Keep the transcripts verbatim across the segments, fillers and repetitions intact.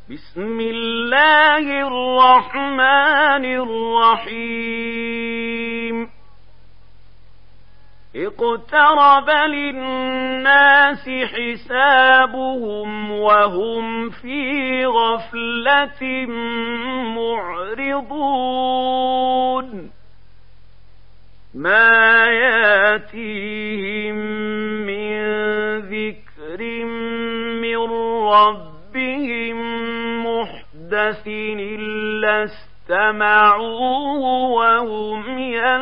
بسم الله الرحمن الرحيم اقترب للناس حسابهم وهم في غفلة معرضون ما ياتيهم من ذكر من ربهم محدث إلا استمعوه وهم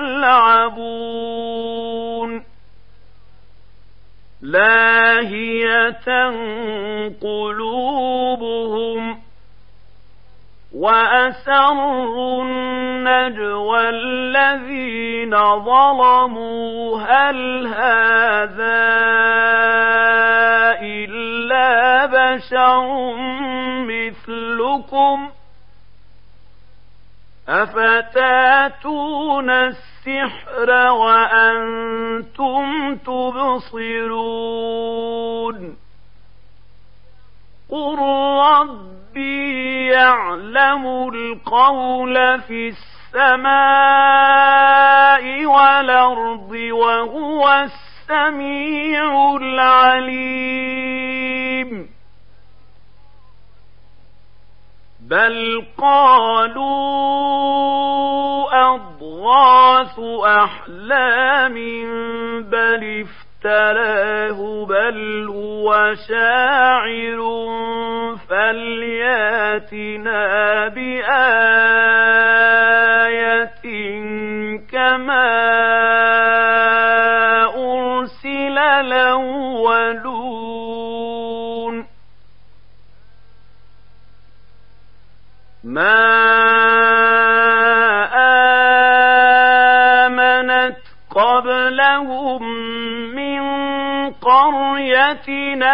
يلعبون لاهية قلوبهم وأسروا النجوى الذين ظلموا هل هذا إلا بشر مثلكم أفتاتون السحر وأنتم تبصرون قل ربي يعلم القول في السماء والأرض وهو السميع العليم بل قالوا أضغاث أحلام بل افتراه بل هو شاعر فلياتنا بآية كما أرسل الأولون ما آمنت قبلهم من قرية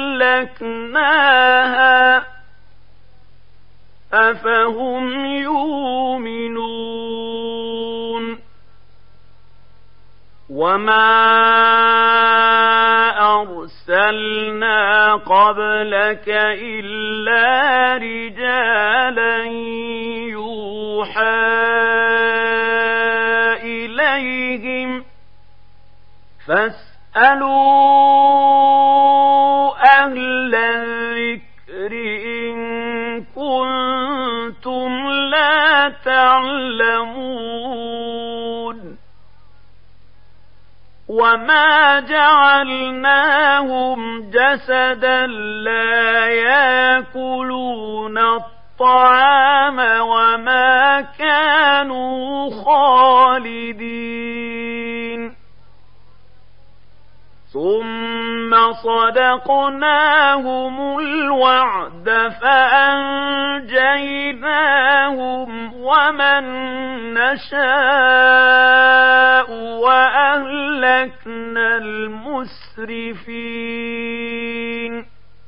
أهلكناها أفهم يؤمنون وما أرسلنا قبلك إلا رجالا يوحى إليهم فاسألوا أهل الذكر إن كنتم لا تعلمون وما جعلناهم جسدا لا يأكلون الطعام وما كانوا خالدين ثم صدقناهم الوعد فأنجيناهم ومن نشاء وأهلكنا المسرفين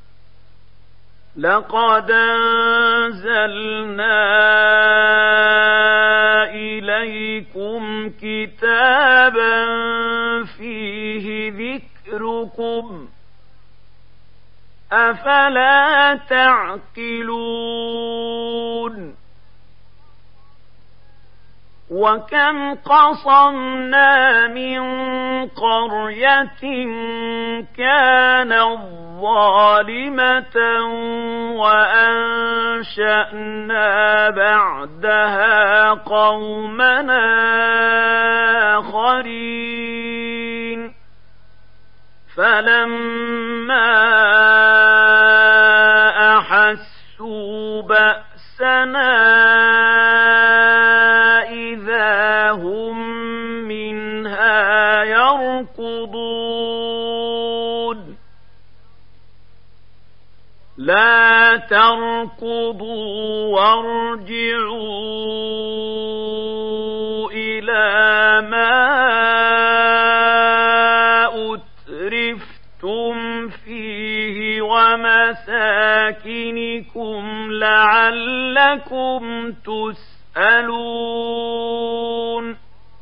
لقد أنزلنا إليكم كتابا فيه ذكركم أفلا تعقلون وكم قصمنا من قرية كانت ظالمة وأنشأنا بعدها قومنا آخرين فلما أحسوا بأسنا إذا هم منها يركضون لا تركضوا وارجعوا إلى ما أترفتم فيه ومساكنكم لعلكم تسألون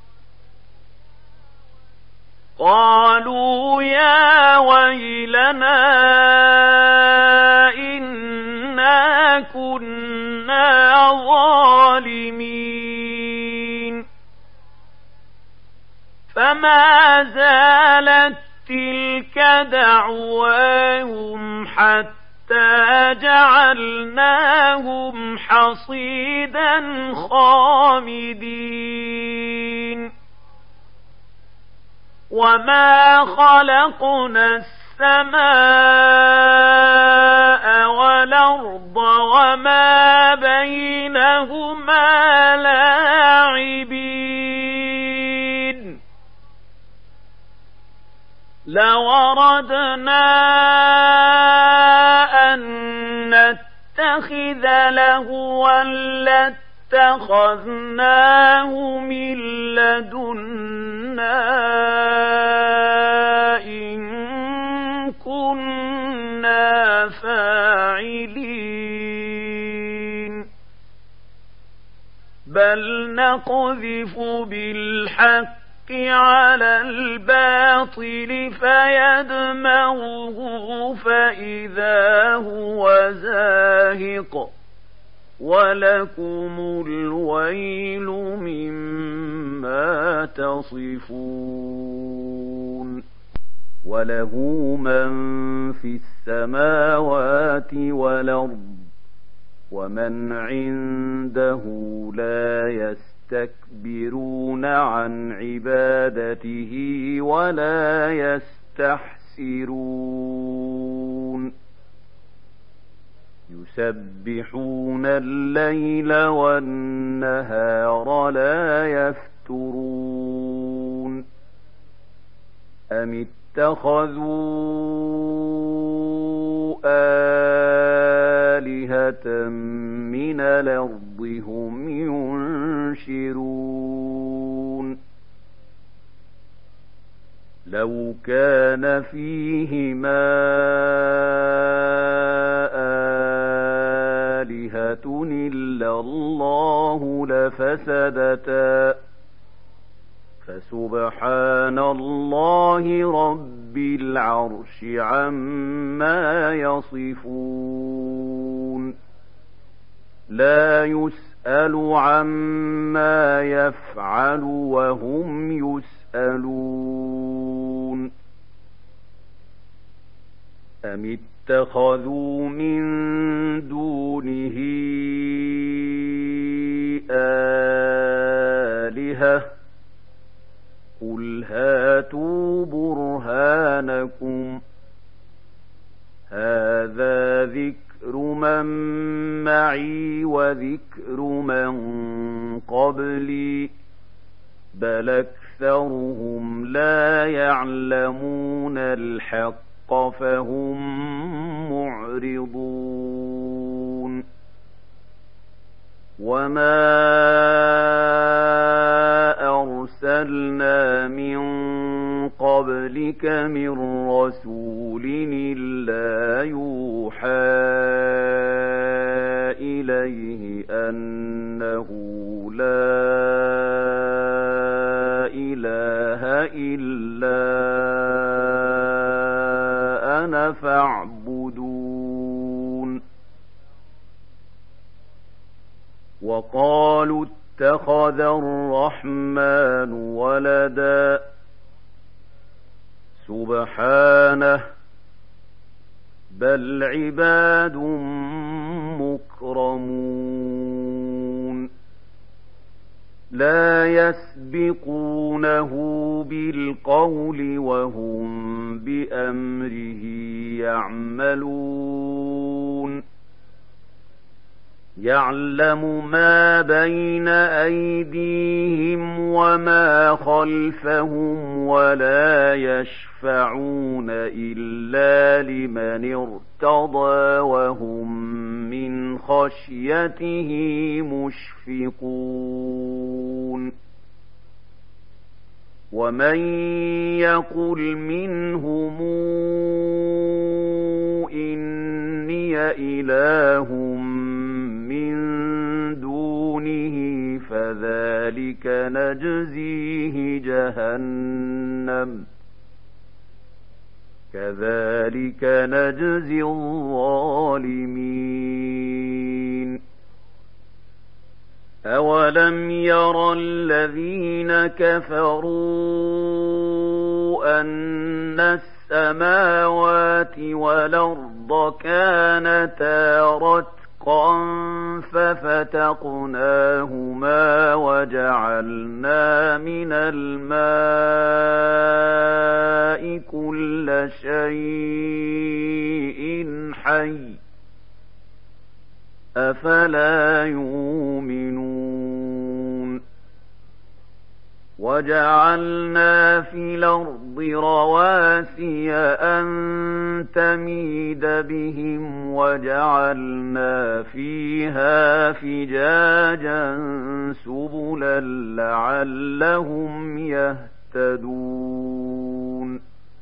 قالوا يا ويلنا إنا كنا ظالمين فما زالت تلك دعواهم حتى جعلناهم حصيدا خامدين وما خلقنا السماء والأرض وما بينهما لاعبين لو أردنا أن نتخذ لهوا لاتخذناه من لدنا إن كنا فاعلين بل نقذف بالحق على الباطل فيدمغه فإذا هو زاهق ولكم الويل مما تصفون وله من في السماوات والأرض ومن عنده لا يستكبرون عن عبادته ولا يستحسرون يسبحون الليل والنهار لا يفترون أم اتخذوا آلهة من الأرض هم ينشرون لو كان فيهما آلهة إلا الله لفسدتا فسبحان الله رب العرش عما يصفون لا يسأل عما يفعل وهم يسألون أم اتخذوا من دونه آلهة قل هاتوا برهانكم هذا ذكر من معي وذكر من قبلي بل أكثرهم لا يعلمون الحق فهم معرضون وما أرسلنا من قبلك من رسول إلا يوحى إليه أنه لا إله إلا أنا فاعبدون وقالوا اتخذ الرحمن ولدا سبحانه بل عباد مكرمون لا يسبقونه بالقول وهم بأمره يعملون يعلم ما بين أيديهم وما خلفهم ولا يشفعون إلا لمن ارتضى وهم من خشيته مشفقون ومن يقل منهم إني إله من دونه فذلك نجزيه جهنم كذلك نجزي الظالمين أَوَلَمْ يَرَ الَّذِينَ كَفَرُوا أَنَّ السَّمَاوَاتِ وَالْأَرْضَ كَانَتَا رَتْقًا فَفَتَقْنَاهُمَا وَجَعَلْنَا مِنَ الْمَاءِ كُلَّ شَيْءٍ حَيٍّ أَفَلَا يُؤْمِنُونَ وَجَعَلْنَا فِي الْأَرْضِ رَوَاسِيَ أَن تَمِيدَ بِهِمْ وَجَعَلْنَا فِيهَا فِجَاجًا سُبُلًا لَّعَلَّهُمْ يَهْتَدُونَ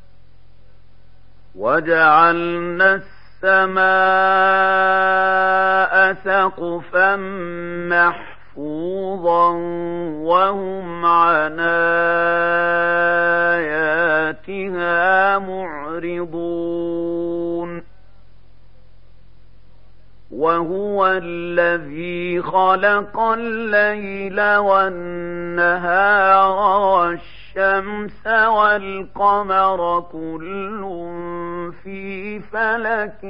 وَجَعَلْنَا السَّمَاءَ سَقْفًا مَّحْفُوظًا وَهُمْ عَنْ آيَاتِهَا مُعْرِضُونَ وَهُوَ الَّذِي خَلَقَ اللَّيْلَ وَالنَّهَارَ وَالشَّمْسَ وَالْقَمَرَ كُلٌّ فِي فَلَكٍ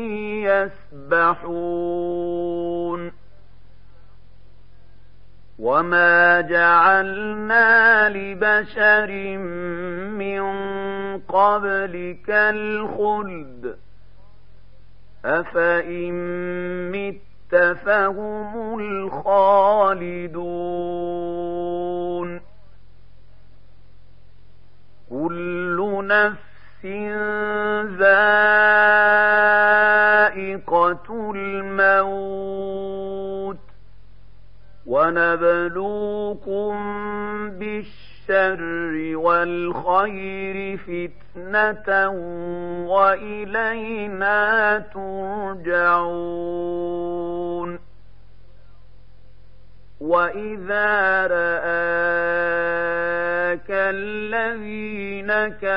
يَسْبَحُونَ وَمَا جَعَلْنَا لِبَشَرٍ مِّن قَبْلِكَ الْخُلْدَ أَفَإِن مِّتَّ فَهُمُ الْخَالِدُونَ كُلُّ نَفْسٍ ذَائِقَةُ الْمَوْتِ وَنَبْلُوكُم بِالشَّرِّ وَالْخَيْرِ فِتْنَةً وَإِلَيْنَا تُرْجَعُونَ وَإِذَا رَآكَ الَّذِينَ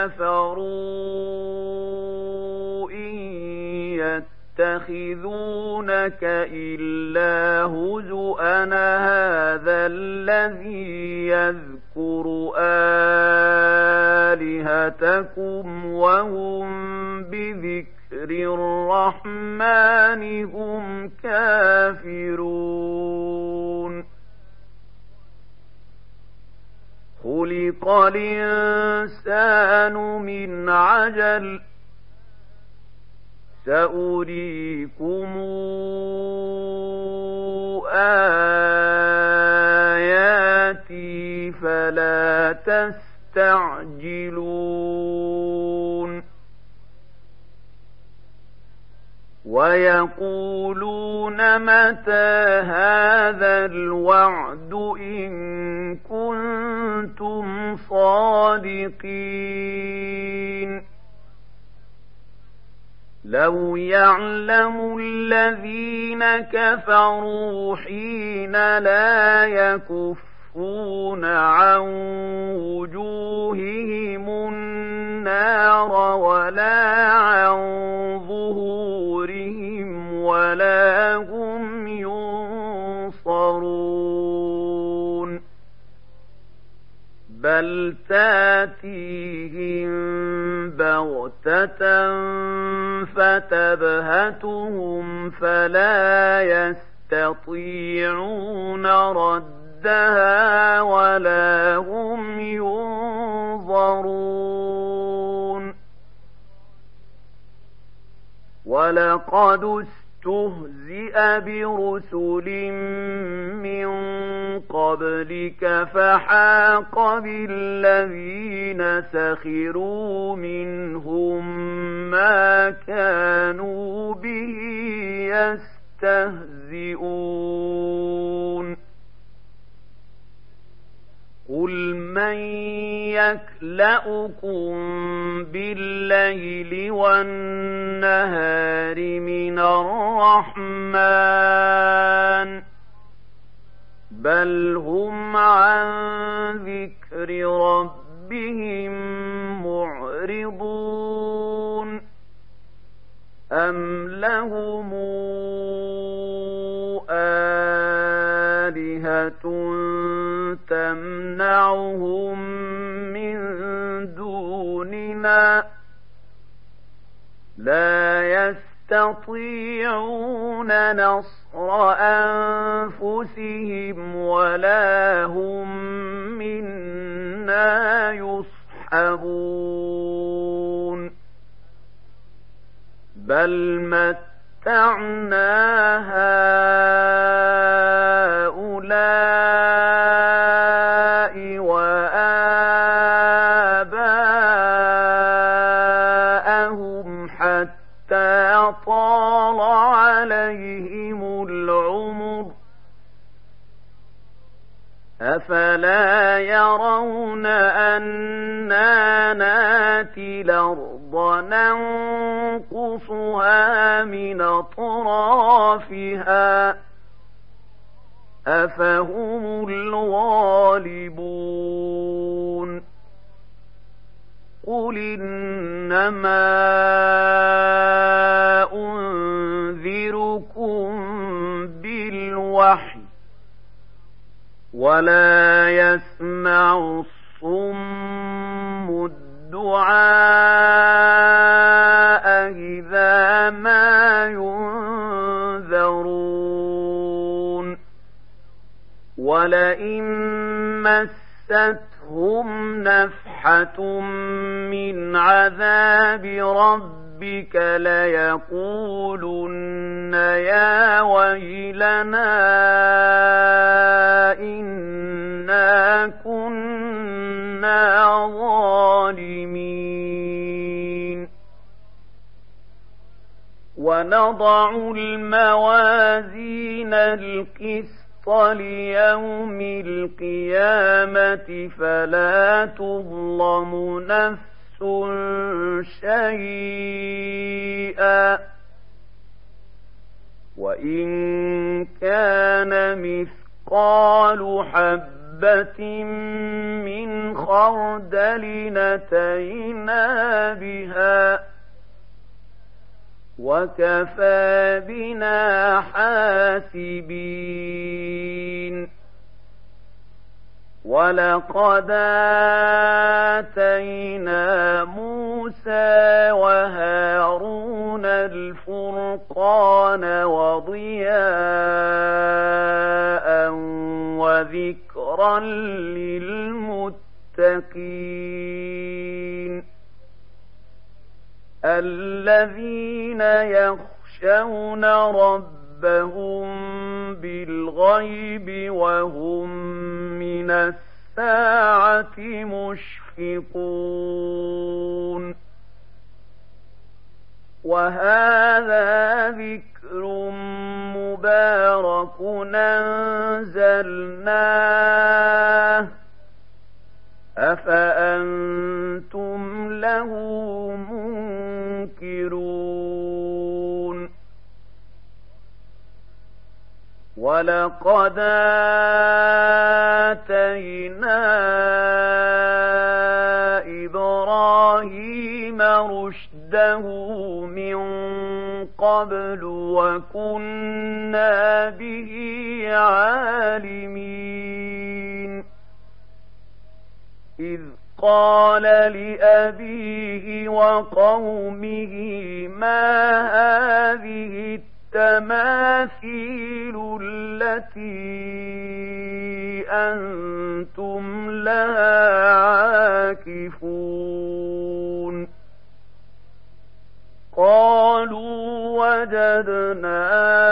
كَفَرُوا إِن يَتَّخِذُونَكَ إِلَّا هُزُوًا أَهَٰذَا الَّذِي يَذْكُرُ آلِهَتَكُمْ وَهُم بِذِكْرِ الرَّحْمَٰنِ هُمْ كَافِرُونَ خُلِقَ الْإِنسَانُ مِنْ عَجَلٍ سَأُرِيكُمْ آيَاتِي فَلَا تَسْتَعْجِلُونِ وَيَقُولُونَ مَتَىٰ هَٰذَا الْوَعْدُ إِن كُنتُمْ صَادِقِينَ لَوْ يَعْلَمُ الَّذِينَ كَفَرُوا حِينَ لَا يَكُفُّونَ عَن وُجُوهِهِمُ النَّارَ وَلَا عَن ظُهُورِهِمْ وَلَا هُمْ يُنصَرُونَ بَلْ تَأْتِيهِم بَغْتَةً فَتَبْهَتُهُمْ فَلَا يَسْتَطِيعُونَ رَدَّهَا وَلَا هُمْ يُنظَرُونَ وَلَقَدِ اسْتُهْزِئَ بِرُسُلٍ مِّن قَبْلِكَ فَحَاقَ بِالَّذِينَ سَخِرُوا مِنْهُم مَّا كَانُوا بِهِ يَسْتَهْزِئُونَ قُلْ مَن يَكْلَؤُكُم بِاللَّيْلِ وَالنَّهَارِ مِنَ الرَّحْمَٰنِ بَلْ هُمْ عَن ذِكْرِ رَبِّهِم مُّعْرِضُونَ أَمْ لَهُمْ آلِهَةٌ تمنعهم من دوننا لا يستطيعون نصر أنفسهم ولا هم منا يصحبون بل متعنا هؤلاء وآباءهم حتى طال عليهم العمر أفلا يرون أنا ناتي الأرض ننقصها من أطرافها أفهم الغالبون قل إنما أنذركم بالوحي ولا يسمع الصم الدعاء إذا ما ينذرون ولئن مستهم نفحة من عذاب ربك ليقولن يا ويلنا إنا كنا ظالمين ونضع الموازين القسط ليوم القيامة فلا تظلم نفس شيئا وإن كان مثقال حبة من خردل أتينا بها وكفى بنا حاسبين ولقد آتينا موسى وهارون الفرقان وضياء وذكرا للمتقين الذين يخشون ربهم بالغيب وهم من الساعة مشفقون وهذا ذكر مبارك أنزلناه أفأنتم له منكرون ولقد آتينا إبراهيم رشده من قبل وكنا به عالمين إذ قال لأبيه وقومه ما هذه التماثيل التي أنتم لها عاكفون قالوا وجدنا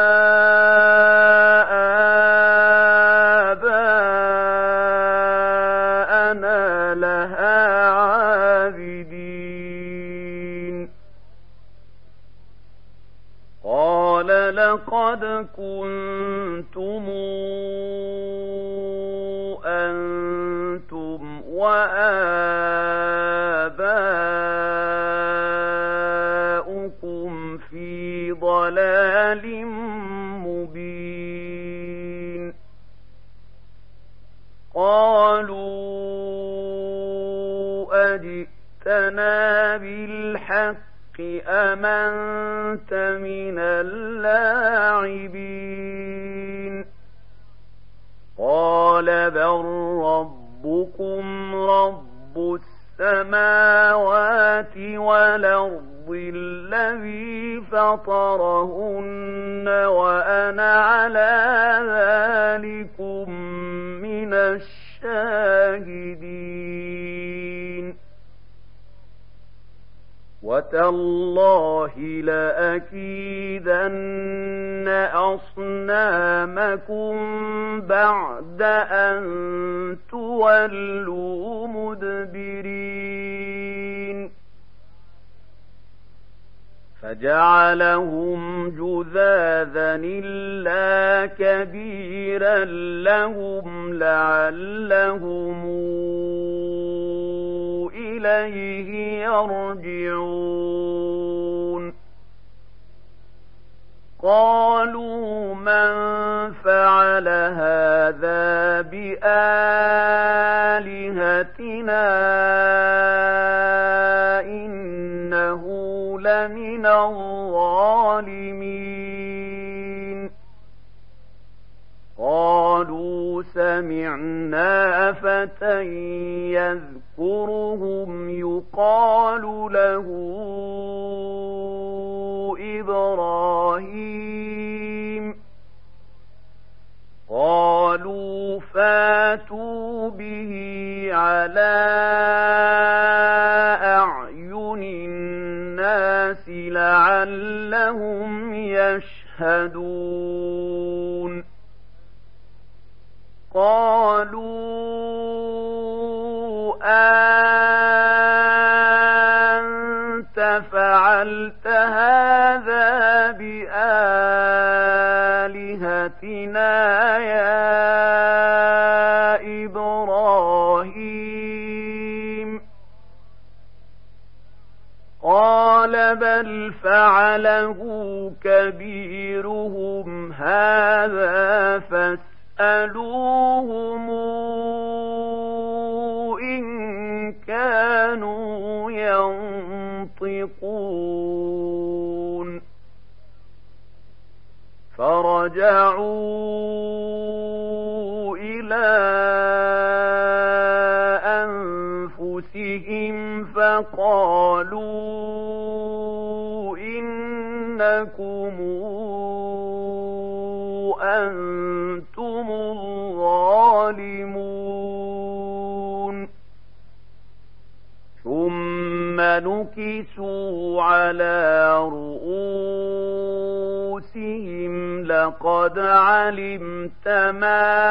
آباءنا لها عابدين قال لقد كنتم أنتم وآباؤكم في ضلال مبين قالوا أجئتنا بالحق أم أنت من اللاعبين قال فطرهن وأنا على ذلكم من الشاهدين. وتالله لأكيدن أصنامكم بعد أن تولوا مدبرين. فجعلهم جذاذا إلا كبيرا لهم لعلهم إليه يرجعون. قالوا من فعل هذا بآلهتنا إنه لمن الظالمين. قالوا سمعنا فتى يذكرهم يقال له إبراهيم. قالوا فاتوا به على أعين الناس لعلهم يشهدون. قالوا أنت فعلت هذا بآلهتنا يا إبراهيم. قال بل فعله كبيرهم هذا فاسألوهم إن كانوا ينطقون. فرجعوا إلى أنفسهم فقالوا إنكم أنتم الظالمون. ثم نكسوا على رؤوسهم لقد علمت ما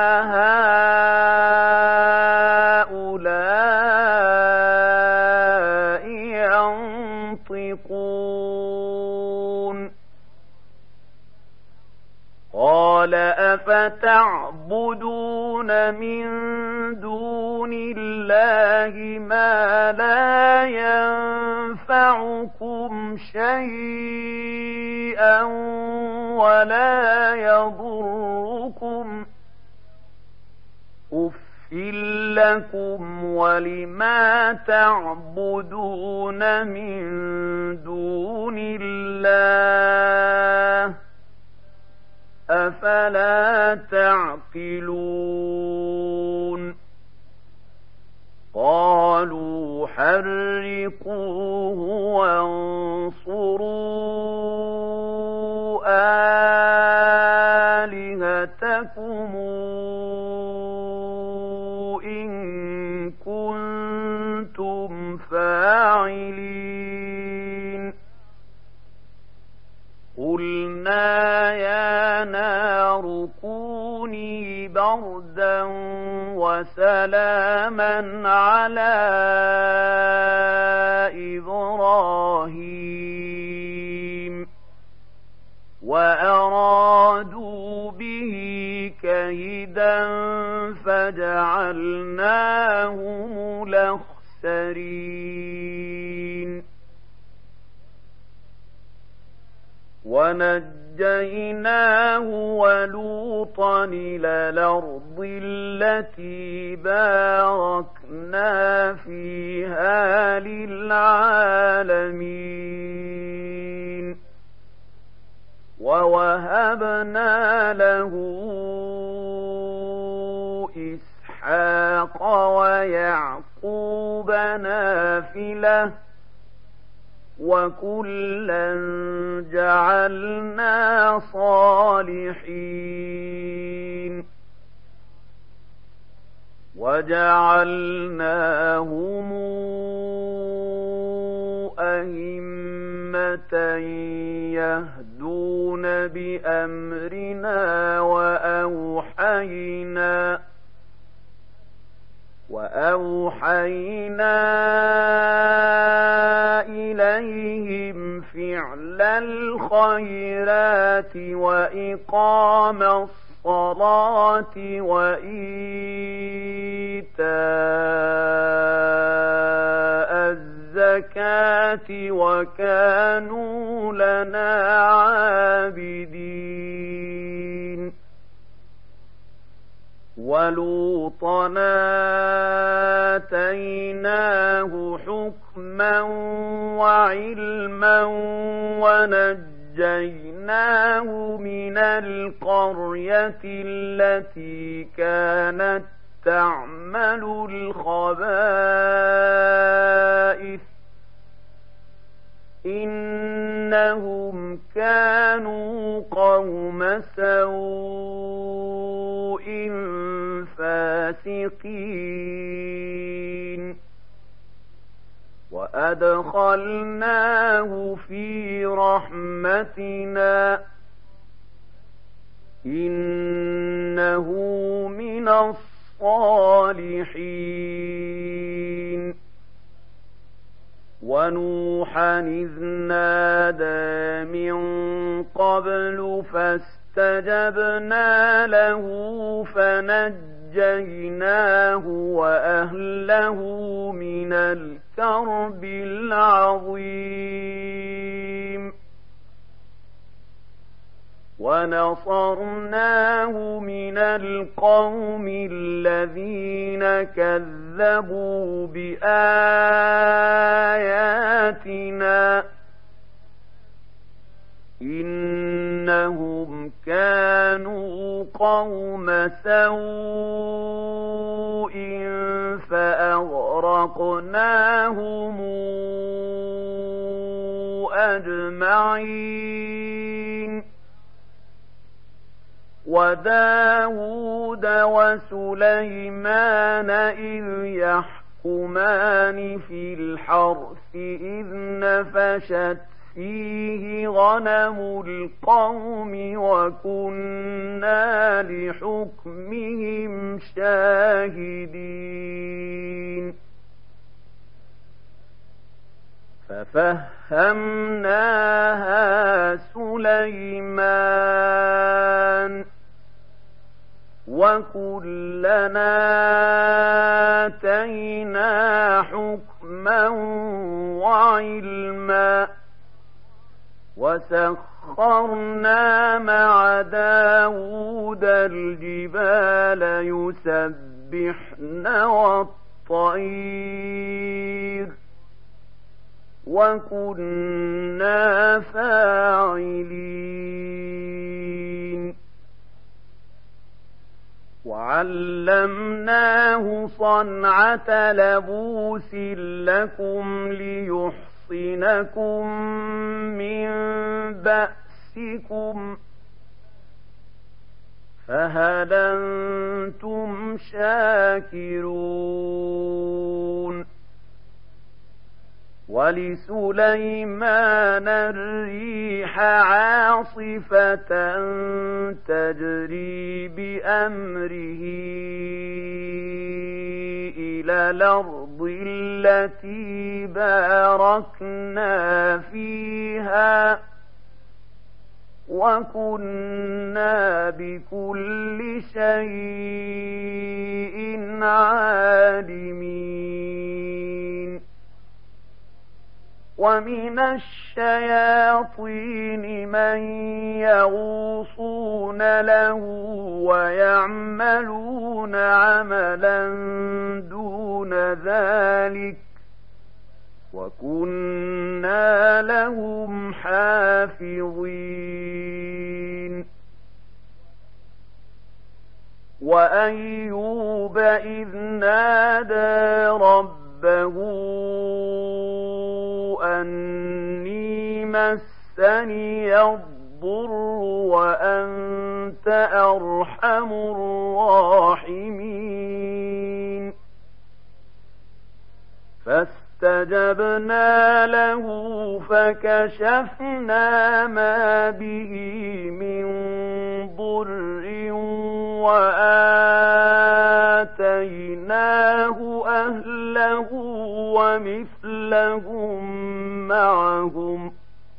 هؤلاء ينطقون. قال أفتعبدون من دون الله ما لا ينفعكم شيئا ولا يضركم أف لكم ولما تعبدون من دون الله أفلا تعقلون. قالوا حرقوه وانصروا آلهتكم إن كنتم فاعلين. قلنا يا نار كوني بردا وسلاما على إبراهيم وأرادوا به كيدا فجعلناهم الأخسرين. ونجيناه ولوطا إلى الأرض التي باركنا فيها للعالمين. ووهبنا له إسحاق ويعقوب نافلة وكلا جعلنا صالحين وجعلناهم أئمة يهدون بأمرنا وأوحينا وأوحينا إليهم فعل الخيرات وإقام الصلاة وإيتاء الزكاة وكانوا لنا عابدين ولوطا آتيناه حكما وعلما ونجيناه من القرية التي كانت تعمل الخبائث إنهم كانوا قوم سوء فاسقين وأدخلناه في رحمتنا إنه من الصالحين ونوحا إذ نادى من قبل فاستجبنا له فنجيناه وأهله من الكرب العظيم ونصرناه من القوم الذين كذبوا بآياتنا إنهم كانوا قوم سوء فأغرقناهم أجمعين وداود وسليمان إذ يحكمان في الحرث إذ نفشت فيه غنم القوم وكنا لحكمهم شاهدين ففهمناها سليمان وكلنا آتينا حكما وعلما وسخرنا مع داود الجبال يسبحن والطير وكنا فاعلين وعلمناه صنعة لبوس لكم ليحصنكم من بأسكم فهل أنتم شاكرون ولسليمان الريح عاصفة تجري بأمره إلى الأرض التي باركنا فيها وكنا بكل شيء عالمين ومن الشياطين من يغوصون له ويعملون عملا دون ذلك وكنا لهم حافظين وأيوب إذ نادى ربه أن مسني الضر وأنت أرحم الراحمين فاستجبنا له فكشفنا ما به من ضر وآتيناه أهله ومثلهم معهم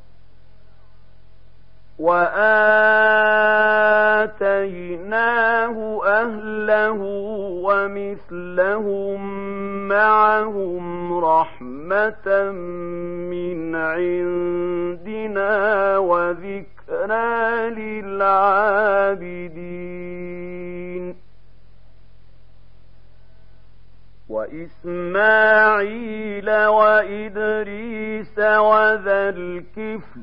وآتيناه أهله ومثلهم معهم رحمة من عندنا وذكرى للعابدين وإسماعيل وإدريس وذا الكفل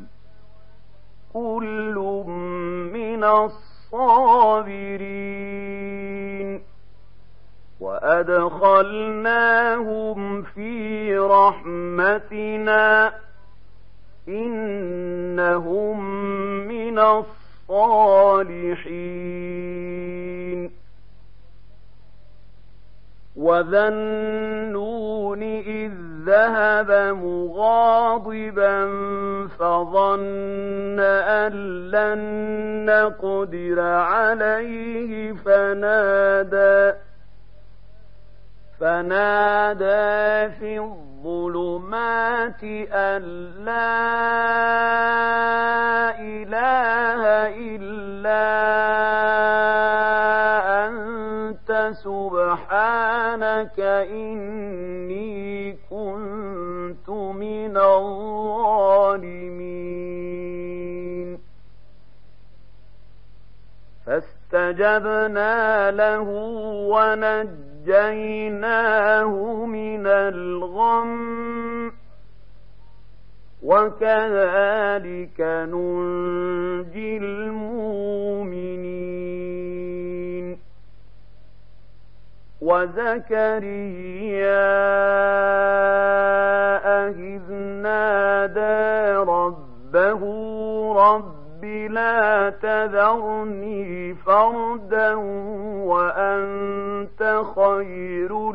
كل من الصابرين وأدخلناهم في رحمتنا إنهم من الصالحين وذا النون إذ ذهب مغاضبا فظن أن لن نقدر عليه فنادى فنادى في الظلمات أن لا إله إلا أنت سبحانك إني كنت من الظالمين فاستجبنا له ونجيناه من الغم وكذلك ننجي المؤمنين وزكريا إذ نادى ربه رب لا تذرني فردا وأنت خير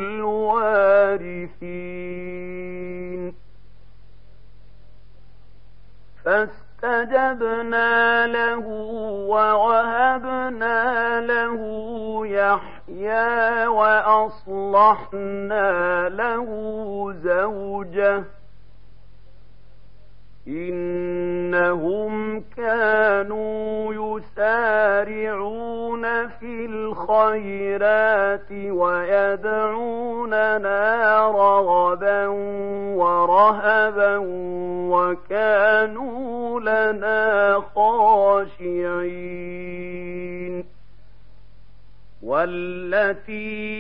الوارثين فاستجبنا له ووهبنا له يحيى وأصلحنا له زوجه إنهم كانوا يسارعون في الخيرات ويدعوننا رغبا ورهبا وكانوا لنا خاشعين والتي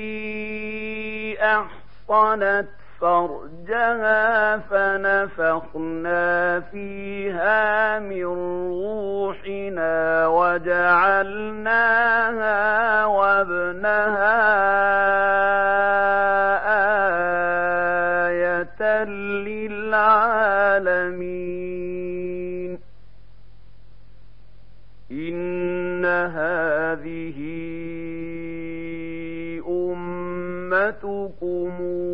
أحصنت فرجها فنفخنا فيها من روحنا وجعلناها وابنها آية للعالمين إن هذه أمتكم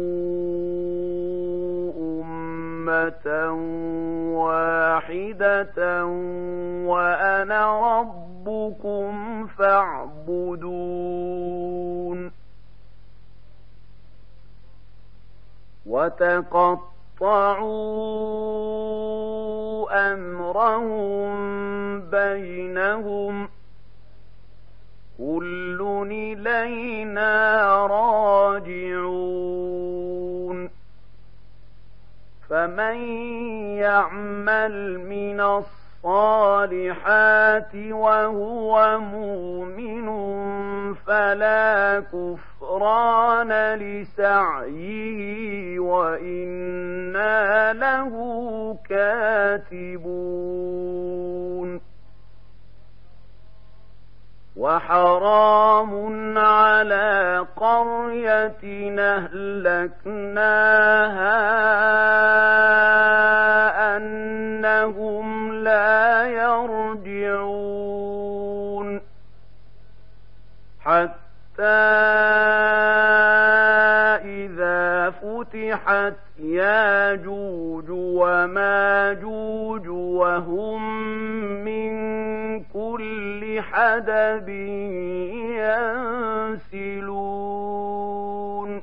واحدة وأنا ربكم فاعبدون وتقطعوا أمرهم بينهم كل إلينا راجعون فمن يعمل من الصالحات وهو مؤمن فلا كفران لسعيه وإنا له كاتبون وحرام على قرية أهلكناها أنها فهم لا يرجعون حتى إذا فتحت ياجوج وماجوج وهم من كل حدب ينسلون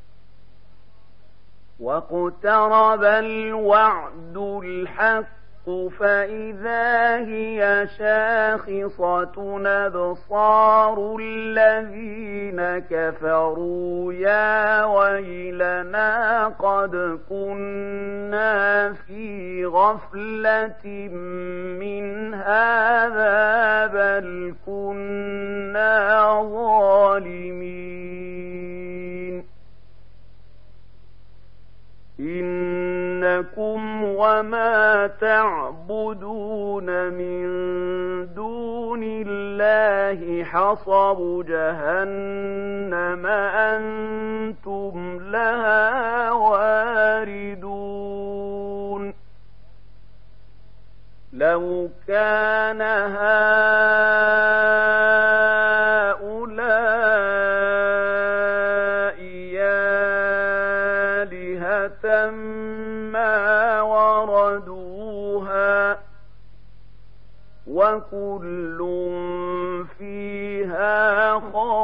واقترب الوعد الحق فإذا هي شاخصة أبصار الذين كفروا يا ويلنا قد كنا في غفلة من هذا بل كنا ظالمين إنكم وما تعبدون من دون الله حصب جهنم أنتم لها واردون لو كان هؤلاء آلهة ما وردوها وكل فيها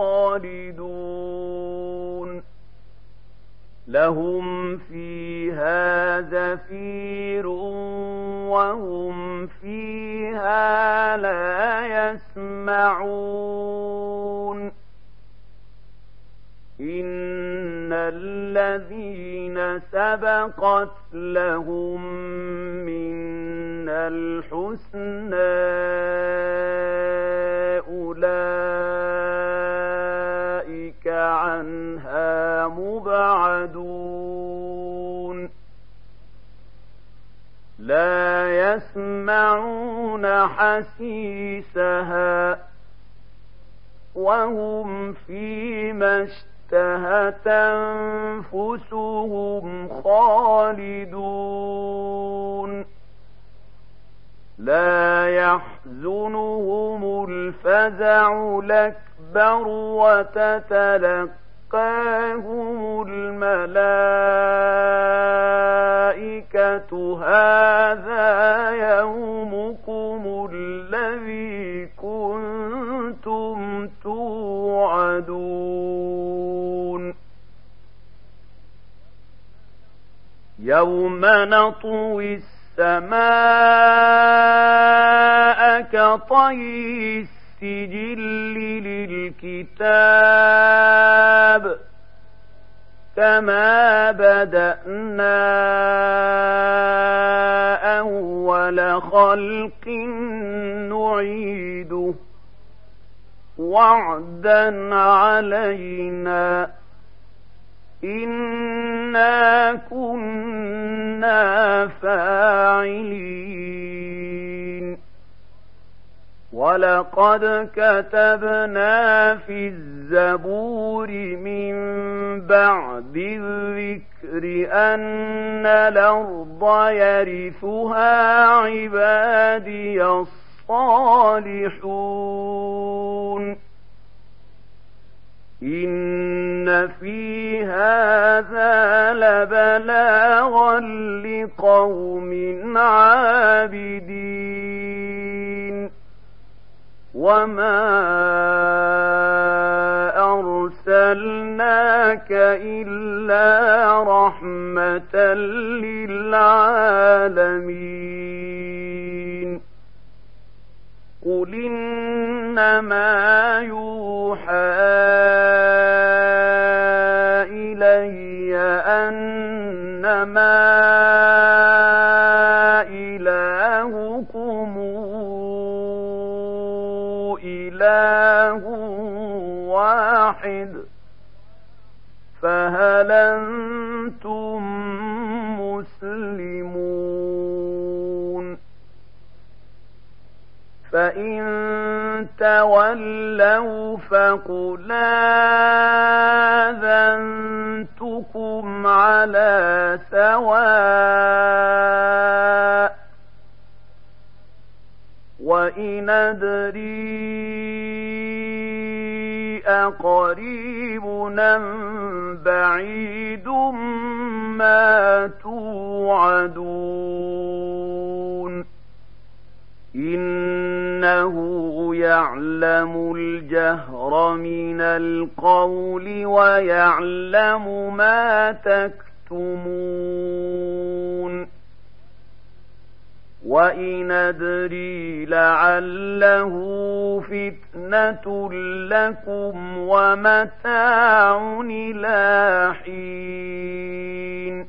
خالدون لهم فيها زفير وهم فيها لا يسمعون إن الذين سبقت لهم منا الحسنى أولئك عنها مبعدون لا يسمعون حسيسها وهم فيما اشتهت أنفسهم خالدون لا يحزنهم الفزع الأكبر وتتلقاهم الملائكة هذا يومكم الذي كنتم توعدون يوم نطوي السماء كطي السجل للكتاب كما بدأنا أول خلق نعيده وعدا علينا إنا كنا فاعلين ولقد كتبنا في الزبور من بعد الذكر أن الأرض يرثها عبادي الصالحون إن في هذا لبلاغا لقوم عابدين وما أرسلناك إلا رحمة للعالمين قل إنما يوحى إلي أنما إلهكم إله واحد فهل أنتم مسلمون فإن تولوا فقل آذنتكم على سواء وإن أدري أقريب أم بعيد ما توعدون إنه يعلم الجهر من القول ويعلم ما تكتمون وإن أدري لعله فتنة لكم ومتاع إلى حين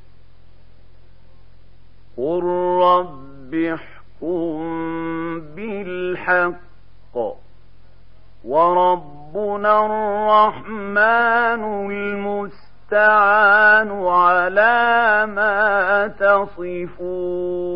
قل رب احكم بالحق وربنا الرحمن المستعان على ما تصفون